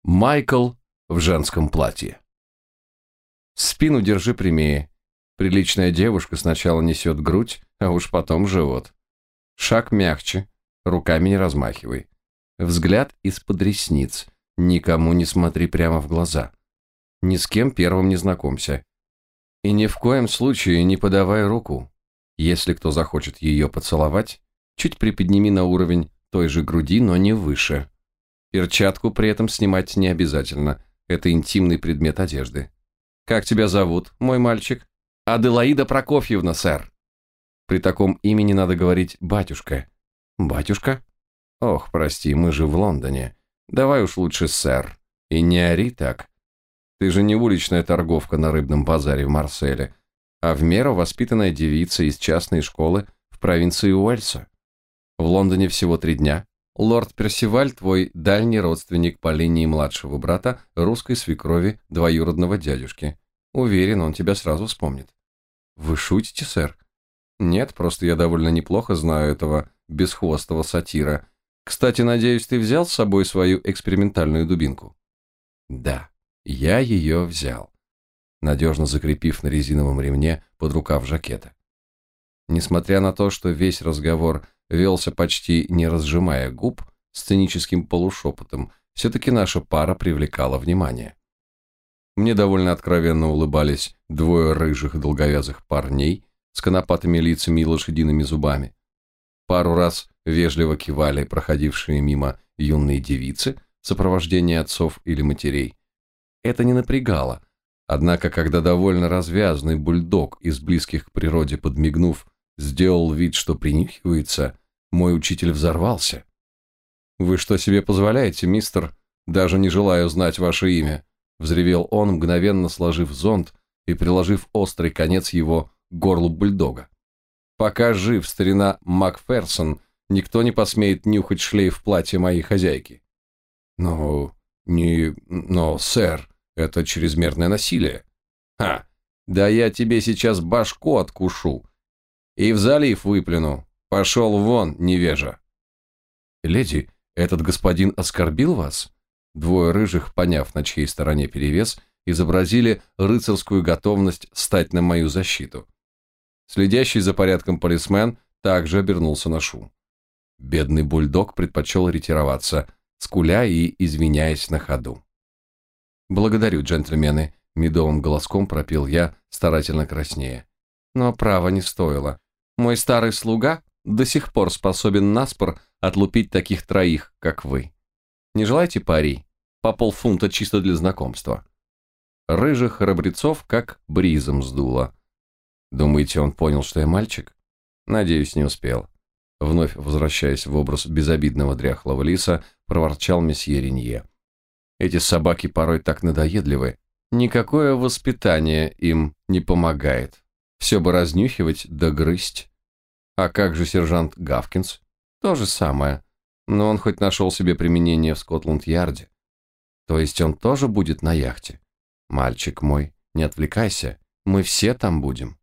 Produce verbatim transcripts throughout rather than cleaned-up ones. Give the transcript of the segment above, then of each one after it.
Майкл в женском платье. Спину держи прямее. Приличная девушка сначала несет грудь, а уж потом живот. Шаг мягче, руками не размахивай. Взгляд из-под ресниц. Никому не смотри прямо в глаза. Ни с кем первым не знакомься. И ни в коем случае не подавай руку. Если кто захочет ее поцеловать, чуть приподними на уровень той же груди, но не выше. Перчатку при этом снимать не обязательно. Это интимный предмет одежды. Как тебя зовут, мой мальчик? Аделаида Прокофьевна, сэр. При таком имени надо говорить «батюшка». Батюшка? Ох, прости, мы же в Лондоне. Давай уж лучше сэр. И не ори так. Ты же не уличная торговка на рыбном базаре в Марселе, а в меру воспитанная девица из частной школы в провинции Уэльса. В Лондоне всего три дня. Лорд Персиваль, твой дальний родственник по линии младшего брата русской свекрови двоюродного дядюшки. Уверен, он тебя сразу вспомнит. Вы шутите, сэр? Нет, просто я довольно неплохо знаю этого бесхвостого сатира. Кстати, надеюсь, ты взял с собой свою экспериментальную дубинку? Да, я ее взял, надежно закрепив на резиновом ремне под рукав жакета. Несмотря на то, что весь разговор велся почти не разжимая губ, сценическим полушепотом, все-таки наша пара привлекала внимание. Мне довольно откровенно улыбались двое рыжих долговязых парней с конопатыми лицами и лошадиными зубами. Пару раз вежливо кивали проходившие мимо юные девицы в сопровождении отцов или матерей. Это не напрягало, однако, когда довольно развязный бульдог из близких к природе, подмигнув, сделал вид, что принюхивается, мой учитель взорвался. «Вы что себе позволяете, мистер? Даже не желаю знать ваше имя», — взревел он, мгновенно сложив зонт и приложив острый конец его к горлу бульдога. «Пока жив старина Макферсон, никто не посмеет нюхать шлейф платья моей хозяйки». «Но... не... но, сэр, это чрезмерное насилие». «Ха! Да я тебе сейчас башку откушу и в залив выплюну. Пошел вон, невежа!» «Леди, этот господин оскорбил вас?» Двое рыжих, поняв, на чьей стороне перевес, изобразили рыцарскую готовность стать на мою защиту. Следящий за порядком полисмен также обернулся на шум. Бедный бульдог предпочел ретироваться, скуля и извиняясь на ходу. «Благодарю, джентльмены», — медовым голоском пропел я, старательно краснея. «Но права не стоило. Мой старый слуга до сих пор способен наспор отлупить таких троих, как вы. Не желаете пари? По полфунта чисто для знакомства». Рыжих храбрецов как бризом сдуло. Думаете, он понял, что я мальчик? Надеюсь, не успел. Вновь возвращаясь в образ безобидного дряхлого лиса, проворчал месье Ренье. Эти собаки порой так надоедливы. Никакое воспитание им не помогает. Все бы разнюхивать да грызть. А как же сержант Гавкинс? То же самое. Но он хоть нашел себе применение в Скотланд-Ярде. То есть он тоже будет на яхте? Мальчик мой, не отвлекайся, мы все там будем.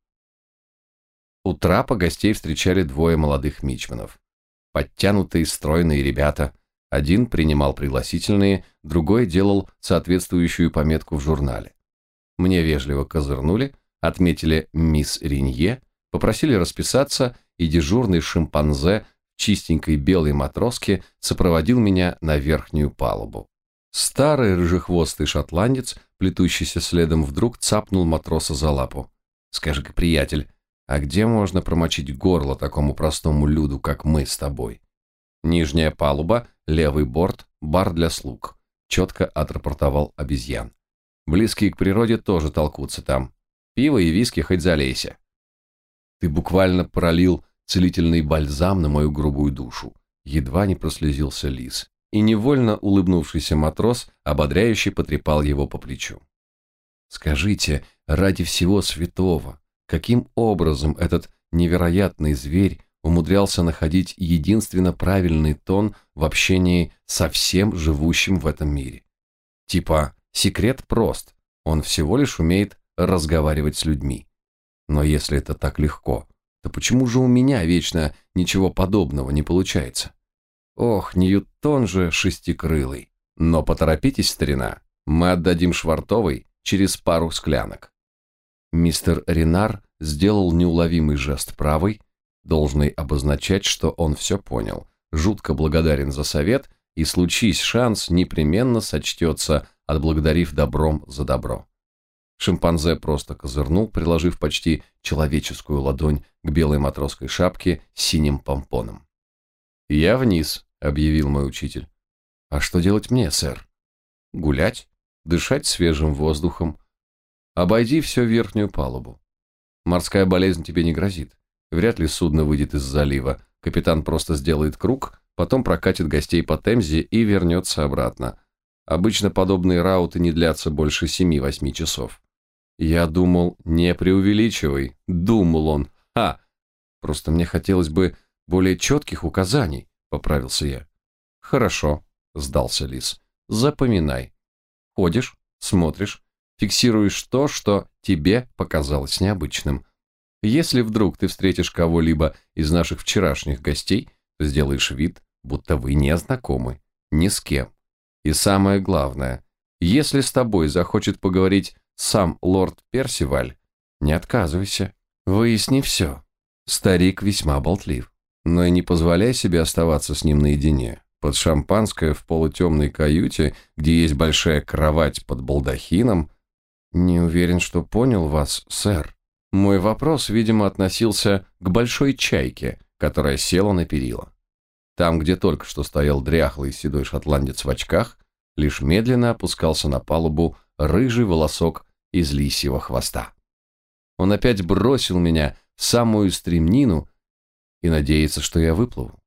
У трапа гостей встречали двое молодых мичманов. Подтянутые, стройные ребята. Один принимал пригласительные, другой делал соответствующую пометку в журнале. Мне вежливо козырнули, отметили мисс Ренье, попросили расписаться, и дежурный шимпанзе в чистенькой белой матроске сопроводил меня на верхнюю палубу. Старый рыжехвостый шотландец, плетущийся следом, вдруг цапнул матроса за лапу. «Скажи-ка, приятель, а где можно промочить горло такому простому люду, как мы с тобой?» «Нижняя палуба, левый борт, бар для слуг», — четко отрапортовал обезьян. «Близкие к природе тоже толкутся там. Пиво и виски хоть залейся». «Ты буквально пролил целительный бальзам на мою грубую душу», — едва не прослезился лис. И невольно улыбнувшийся матрос ободряюще потрепал его по плечу. «Скажите, ради всего святого, каким образом этот невероятный зверь умудрялся находить единственно правильный тон в общении со всем живущим в этом мире? Типа, секрет прост, он всего лишь умеет разговаривать с людьми. Но если это так легко, то почему же у меня вечно ничего подобного не получается? Ох, Ньютон же шестикрылый. Но поторопитесь, старина, мы отдадим Швартовой через пару склянок. Мистер Ренар сделал неуловимый жест правой, должный обозначать, что он все понял, жутко благодарен за совет, и случись шанс, непременно сочтется, отблагодарив добром за добро. Шимпанзе просто козырнул, приложив почти человеческую ладонь к белой матросской шапке с синим помпоном. «Я вниз», — объявил мой учитель. «А что делать мне, сэр?» «Гулять, дышать свежим воздухом. Обойди всю верхнюю палубу. Морская болезнь тебе не грозит. Вряд ли судно выйдет из залива. Капитан просто сделает круг, потом прокатит гостей по Темзе и вернется обратно. Обычно подобные рауты не длятся больше семи-восьми часов». Я думал, не преувеличивай, думал он. Ха! Просто мне хотелось бы более четких указаний, поправился я. Хорошо, сдался Лис. Запоминай. Ходишь, смотришь, фиксируешь то, что тебе показалось необычным. Если вдруг ты встретишь кого-либо из наших вчерашних гостей, то сделаешь вид, будто вы не знакомы, ни с кем. И самое главное, если с тобой захочет поговорить сам лорд Персиваль, не отказывайся, выясни все. Старик весьма болтлив, но и не позволяй себе оставаться с ним наедине. Под шампанское в полутемной каюте, где есть большая кровать под балдахином. Не уверен, что понял вас, сэр. Мой вопрос, видимо, относился к большой чайке, которая села на перила. Там, где только что стоял дряхлый седой шотландец в очках, лишь медленно опускался на палубу рыжий волосок из лисьего хвоста. Он опять бросил меня в самую стремнину и надеется, что я выплыву.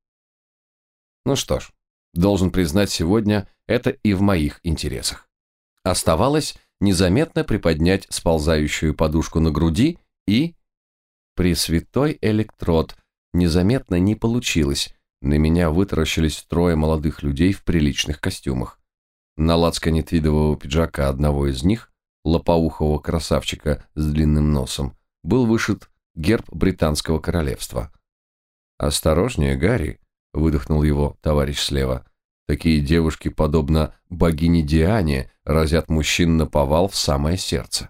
Ну что ж, должен признать, сегодня это и в моих интересах. Оставалось незаметно приподнять сползающую подушку на груди и... Пресвятой электрод, незаметно не получилось. На меня вытаращились трое молодых людей в приличных костюмах. На лацкане твидового пиджака одного из них, лопоухого красавчика с длинным носом, был вышит герб британского королевства. «Осторожнее, Гарри», — выдохнул его товарищ слева. «Такие девушки, подобно богине Диане, разят мужчин наповал в самое сердце».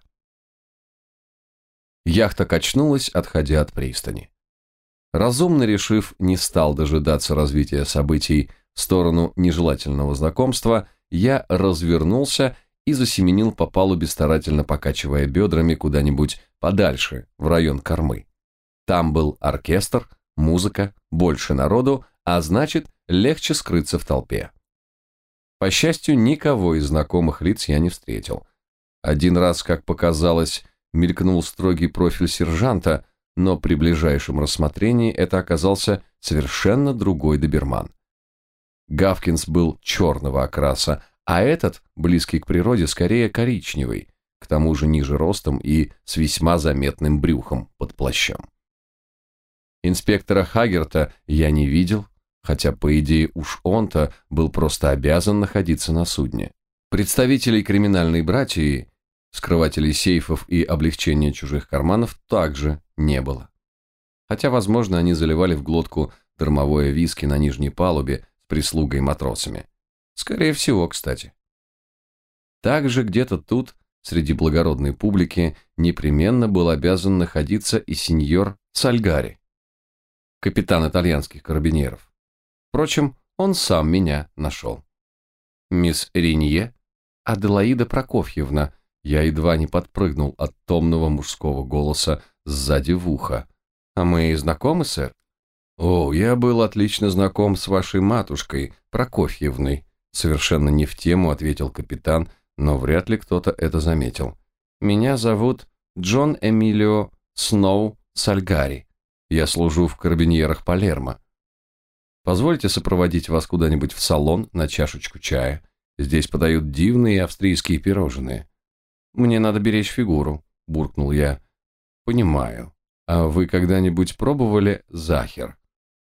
Яхта качнулась, отходя от пристани. Разумно решив, не стал дожидаться развития событий в сторону нежелательного знакомства, я развернулся и засеменил по палубе, старательно покачивая бедрами куда-нибудь подальше, в район кормы. Там был оркестр, музыка, больше народу, а значит, легче скрыться в толпе. По счастью, никого из знакомых лиц я не встретил. Один раз, как показалось, мелькнул строгий профиль сержанта, но при ближайшем рассмотрении это оказался совершенно другой доберман. Гавкинс был черного окраса, а этот, близкий к природе, скорее коричневый, к тому же ниже ростом и с весьма заметным брюхом под плащом. Инспектора Хагерта я не видел, хотя, по идее, уж он-то был просто обязан находиться на судне. Представителей криминальной братьи, скрывателей сейфов и облегчения чужих карманов также не было. Хотя, возможно, они заливали в глотку дармовое виски на нижней палубе с прислугой и матросами. Скорее всего, кстати. Также где-то тут, среди благородной публики, непременно был обязан находиться и сеньор Сальгари, капитан итальянских карабинеров. Впрочем, он сам меня нашел. «Мисс Ринье, Аделаида Прокофьевна», я едва не подпрыгнул от томного мужского голоса сзади в ухо. «А мы знакомы, сэр?» «О, я был отлично знаком с вашей матушкой, Прокофьевной», совершенно не в тему ответил капитан, но вряд ли кто-то это заметил. «Меня зовут Джон Эмилио Сноу Сальгари. Я служу в карабиньерах Палермо. Позвольте сопроводить вас куда-нибудь в салон на чашечку чая. Здесь подают дивные австрийские пирожные». «Мне надо беречь фигуру», — буркнул я. «Понимаю. А вы когда-нибудь пробовали захер?»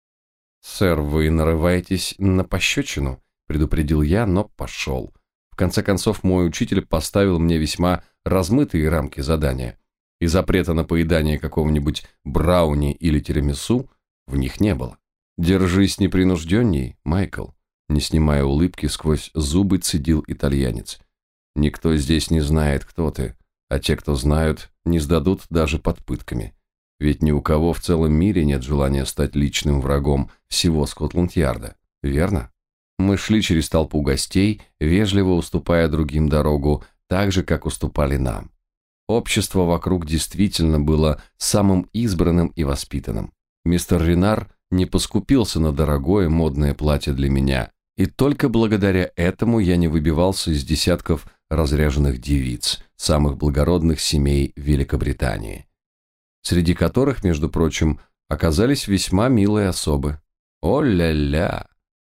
«Сэр, вы нарываетесь на пощечину», — предупредил я, но пошел. В конце концов, мой учитель поставил мне весьма размытые рамки задания, и запрета на поедание какого-нибудь брауни или тирамису в них не было. «Держись непринужденней, Майкл. Не снимая улыбки, сквозь зубы цедил итальянец. Никто здесь не знает, кто ты, а те, кто знают, не сдадут даже под пытками. Ведь ни у кого в целом мире нет желания стать личным врагом всего Скотланд-Ярда, верно? Мы шли через толпу гостей, вежливо уступая другим дорогу, так же, как уступали нам. Общество вокруг действительно было самым избранным и воспитанным. Мистер Ренар не поскупился на дорогое модное платье для меня, и только благодаря этому я не выбивался из десятков разряженных девиц, самых благородных семей Великобритании, среди которых, между прочим, оказались весьма милые особы. О-ля-ля!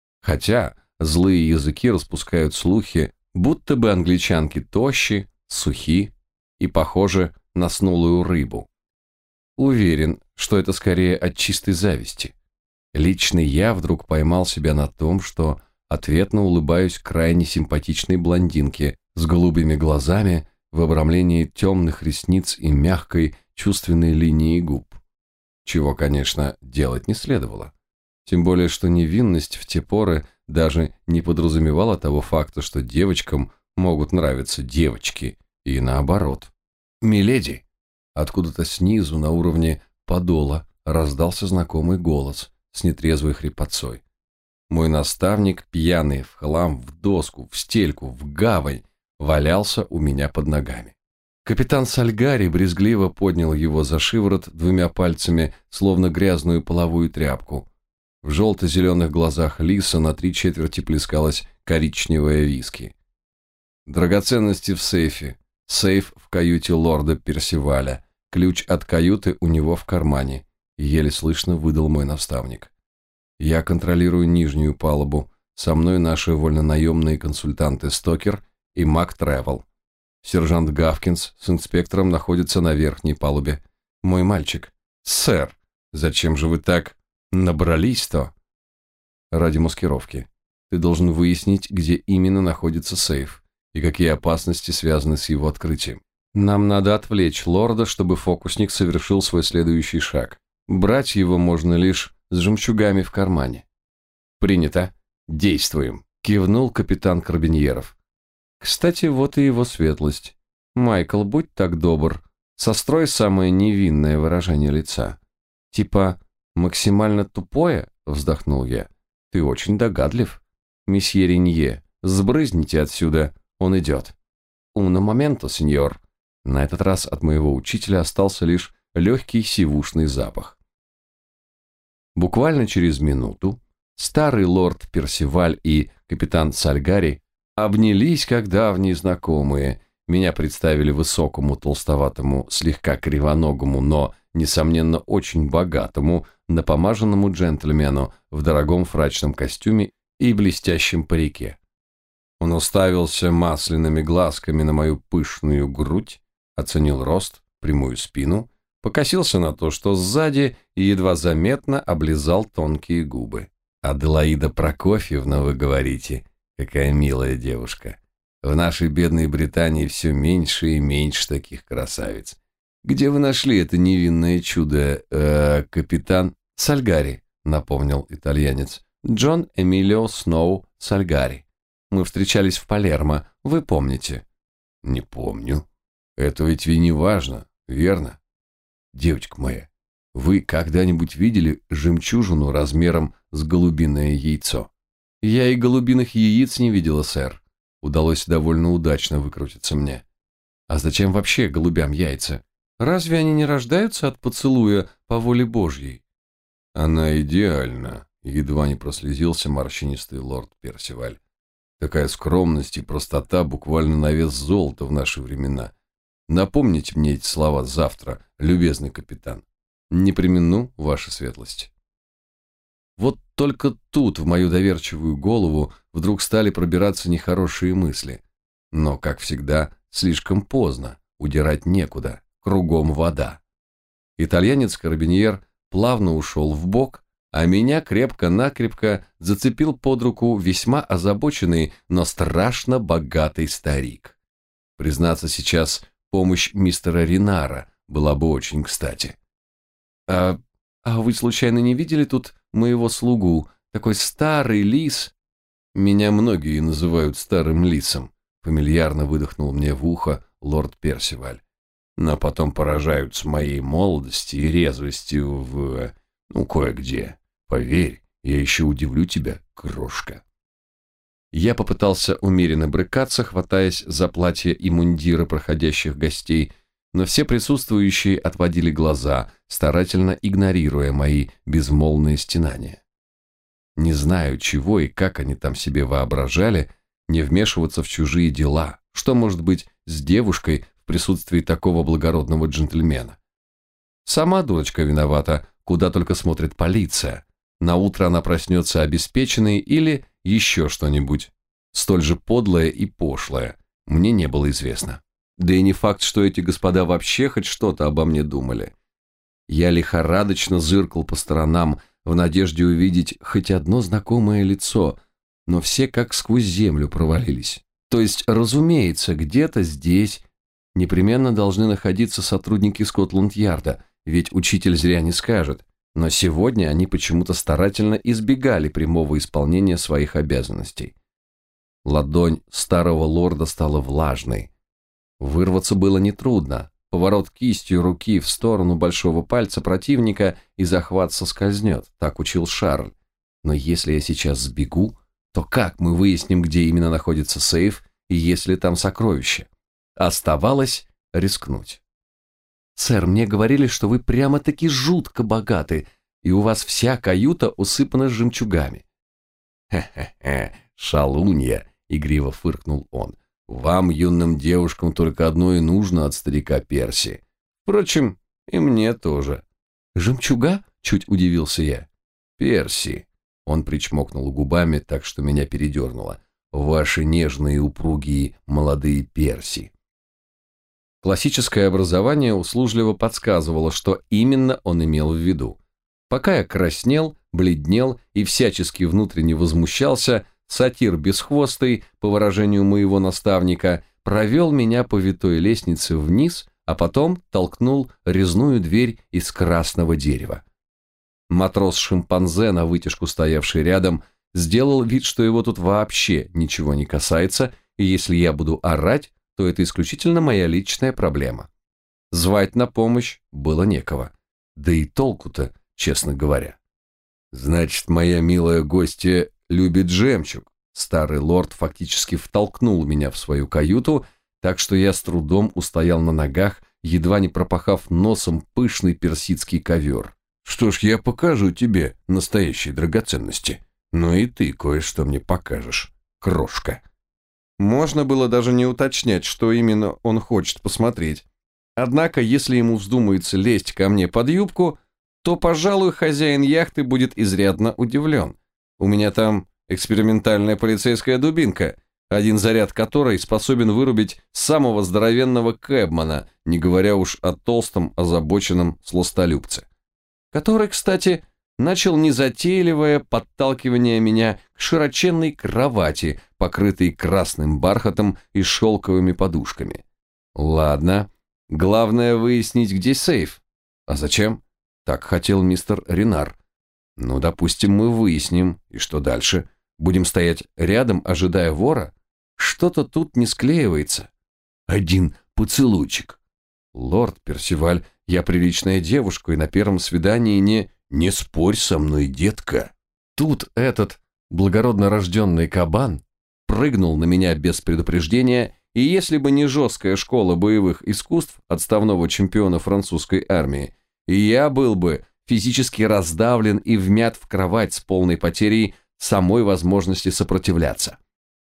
Хотя злые языки распускают слухи, будто бы англичанки тощи, сухи и похожи на снулую рыбу. Уверен, что это скорее от чистой зависти. Лично я вдруг поймал себя на том, что ответно улыбаюсь крайне симпатичной блондинке с голубыми глазами в обрамлении темных ресниц и мягкой чувственной линии губ. Чего, конечно, делать не следовало. Тем более, что невинность в те поры даже не подразумевала того факта, что девочкам могут нравиться девочки, и наоборот. «Миледи!» Откуда-то снизу, на уровне подола, раздался знакомый голос с нетрезвой хрипотцой. Мой наставник, пьяный в хлам, в доску, в стельку, в гавань, валялся у меня под ногами. Капитан Сальгари брезгливо поднял его за шиворот двумя пальцами, словно грязную половую тряпку. В желто-зеленых глазах лиса на три четверти плескалась коричневая виски. Драгоценности в сейфе. Сейф в каюте лорда Персиваля. Ключ от каюты у него в кармане. Еле слышно выдал мой наставник. Я контролирую нижнюю палубу. Со мной наши вольнонаемные консультанты Стокер и Мак Тревел. Сержант Гавкинс с инспектором находятся на верхней палубе. Мой мальчик. Сэр, зачем же вы так набрались-то? Ради маскировки. Ты должен выяснить, где именно находится сейф и какие опасности связаны с его открытием. Нам надо отвлечь лорда, чтобы фокусник совершил свой следующий шаг. Брать его можно лишь с жемчугами в кармане. Принято. Действуем, кивнул капитан Карбиньеров. Кстати, вот и его светлость. Майкл, будь так добр, сострой самое невинное выражение лица. Типа максимально тупое, вздохнул я. Ты очень догадлив. Месье Ренье, сбрызните отсюда, он идет. Уно моменто, сеньор. На этот раз от моего учителя остался лишь легкий сивушный запах. Буквально через минуту старый лорд Персиваль и капитан Сальгари обнялись как давние знакомые. Меня представили высокому, толстоватому, слегка кривоногому, но, несомненно, очень богатому, напомаженному джентльмену в дорогом фрачном костюме и блестящем парике. Он уставился масляными глазками на мою пышную грудь, оценил рост, прямую спину, покосился на то, что сзади, и едва заметно облизал тонкие губы. «Аделаида Прокофьевна, вы говорите? Какая милая девушка. В нашей бедной Британии все меньше и меньше таких красавиц. Где вы нашли это невинное чудо, э, капитан Сальгари?» напомнил итальянец. «Джон Эмилио Сноу Сальгари. Мы встречались в Палермо, вы помните?» «Не помню. Это ведь и не важно, верно? Девочка моя, вы когда-нибудь видели жемчужину размером с голубиное яйцо?» «Я и голубиных яиц не видела, сэр». Удалось довольно удачно выкрутиться мне. «А зачем вообще голубям яйца? Разве они не рождаются от поцелуя по воле Божьей?» «Она идеальна», — едва не прослезился морщинистый лорд Персиваль. «Такая скромность и простота буквально на вес золота в наши времена. Напомните мне эти слова завтра, любезный капитан. Не премину, ваша светлость». Вот только тут в мою доверчивую голову вдруг стали пробираться нехорошие мысли. Но, как всегда, слишком поздно, удирать некуда, кругом вода. Итальянец-карабиньер плавно ушел вбок, а меня крепко-накрепко зацепил под руку весьма озабоченный, но страшно богатый старик. Признаться, сейчас помощь мистера Ренара была бы очень кстати. «А, а вы случайно не видели тут моего слугу, такой старый лис?» Меня многие называют старым лисом, фамильярно выдохнул мне в ухо лорд Персиваль. Но потом поражаются моей молодости и резвостью в... ну, кое-где. Поверь, я еще удивлю тебя, крошка. Я попытался умеренно брыкаться, хватаясь за платье и мундиры проходящих гостей, но все присутствующие отводили глаза, старательно игнорируя мои безмолвные стенания. Не знаю, чего и как они там себе воображали, не вмешиваться в чужие дела, что может быть с девушкой в присутствии такого благородного джентльмена. Сама дурочка виновата, куда только смотрит полиция. Наутро она проснется обеспеченной или еще что-нибудь. Столь же подлое и пошлое мне не было известно. Да и не факт, что эти господа вообще хоть что-то обо мне думали. Я лихорадочно зыркал по сторонам, в надежде увидеть хоть одно знакомое лицо, но все как сквозь землю провалились. То есть, разумеется, где-то здесь непременно должны находиться сотрудники Скотланд-Ярда, ведь учитель зря не скажет, но сегодня они почему-то старательно избегали прямого исполнения своих обязанностей. Ладонь старого лорда стала влажной. Вырваться было нетрудно. Поворот кистью руки в сторону большого пальца противника, и захват соскользнет, так учил Шарль. Но если я сейчас сбегу, то как мы выясним, где именно находится сейф и есть ли там сокровище? Оставалось рискнуть. «Сэр, мне говорили, что вы прямо-таки жутко богаты, и у вас вся каюта усыпана жемчугами». «Хе-хе-хе, шалунья!» — игриво фыркнул он. «Вам, юным девушкам, только одно и нужно от старика Перси. Впрочем, и мне тоже». «Жемчуга?» — чуть удивился я. «Перси». Он причмокнул губами, так что меня передернуло. «Ваши нежные, упругие, молодые перси». Классическое образование услужливо подсказывало, что именно он имел в виду. Пока я краснел, бледнел и всячески внутренне возмущался, сатир бесхвостый, по выражению моего наставника, провел меня по витой лестнице вниз, а потом толкнул резную дверь из красного дерева. Матрос-шимпанзе, на вытяжку стоявший рядом, сделал вид, что его тут вообще ничего не касается, и если я буду орать, то это исключительно моя личная проблема. Звать на помощь было некого. Да и толку-то, честно говоря. «Значит, моя милая гостья любит жемчуг». Старый лорд фактически втолкнул меня в свою каюту, так что я с трудом устоял на ногах, едва не пропахав носом пышный персидский ковер. «Что ж, я покажу тебе настоящие драгоценности. Ну и ты кое-что мне покажешь, крошка». Можно было даже не уточнять, что именно он хочет посмотреть. Однако, если ему вздумается лезть ко мне под юбку, то, пожалуй, хозяин яхты будет изрядно удивлен. У меня там экспериментальная полицейская дубинка, один заряд которой способен вырубить самого здоровенного кэбмана, не говоря уж о толстом, озабоченном сластолюбце. Который, кстати, начал незатейливое подталкивание меня к широченной кровати, покрытой красным бархатом и шелковыми подушками. Ладно, главное выяснить, где сейф. А зачем? Так хотел мистер Ренар. Ну, допустим, мы выясним, и что дальше? Будем стоять рядом, ожидая вора? Что-то тут не склеивается. Один поцелуйчик. Лорд Персиваль, я приличная девушка, и на первом свидании не... «Не спорь со мной, детка!» Тут этот благородно рожденный кабан прыгнул на меня без предупреждения, и если бы не жесткая школа боевых искусств отставного чемпиона французской армии, я был бы физически раздавлен и вмят в кровать с полной потерей самой возможности сопротивляться.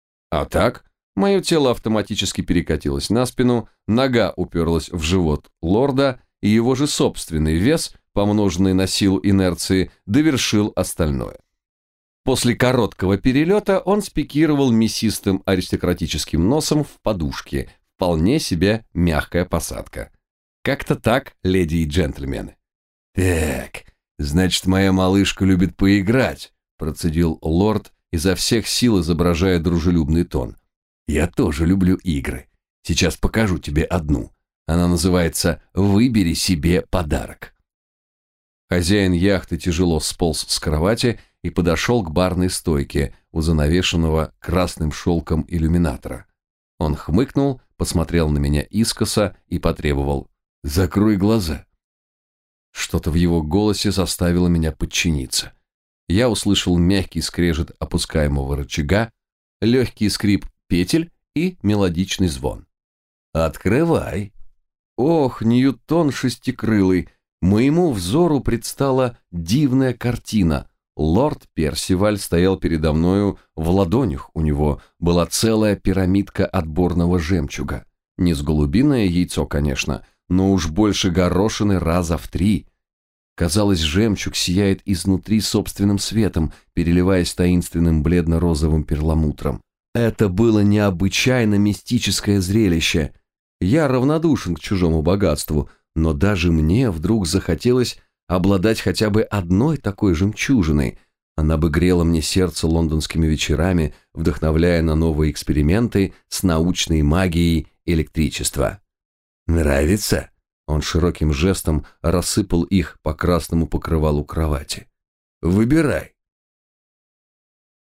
А так, мое тело автоматически перекатилось на спину, нога уперлась в живот лорда, и его же собственный вес, помноженный на силу инерции, довершил остальное. После короткого перелета он спикировал мясистым аристократическим носом в подушке, вполне себе мягкая посадка. Как-то так, леди и джентльмены. «Так, значит, моя малышка любит поиграть», процедил лорд, изо всех сил изображая дружелюбный тон. «Я тоже люблю игры. Сейчас покажу тебе одну. Она называется «Выбери себе подарок». Хозяин яхты тяжело сполз с кровати и подошел к барной стойке у занавешенного красным шелком иллюминатора. Он хмыкнул, посмотрел на меня искоса и потребовал: «Закрой глаза». Что-то в его голосе заставило меня подчиниться. Я услышал мягкий скрежет опускаемого рычага, легкий скрип петель и мелодичный звон. «Открывай!» Ох, Ньютон шестикрылый! Моему взору предстала дивная картина. Лорд Персиваль стоял передо мною, в ладонях у него была целая пирамидка отборного жемчуга. Не с голубиное яйцо, конечно, но уж больше горошины раза в три. Казалось, жемчуг сияет изнутри собственным светом, переливаясь таинственным бледно-розовым перламутром. Это было необычайно мистическое зрелище. Я равнодушен к чужому богатству, но даже мне вдруг захотелось обладать хотя бы одной такой жемчужиной. Она бы грела мне сердце лондонскими вечерами, вдохновляя на новые эксперименты с научной магией электричества. «Нравится?» Он широким жестом рассыпал их по красному покрывалу кровати. «Выбирай.